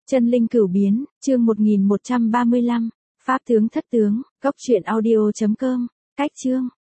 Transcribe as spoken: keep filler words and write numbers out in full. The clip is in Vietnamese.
Chân linh cửu biến, chương một nghìn một trăm ba mươi lăm. Pháp tướng thất tướng, cốc truyện audio chấm com. Cách chương.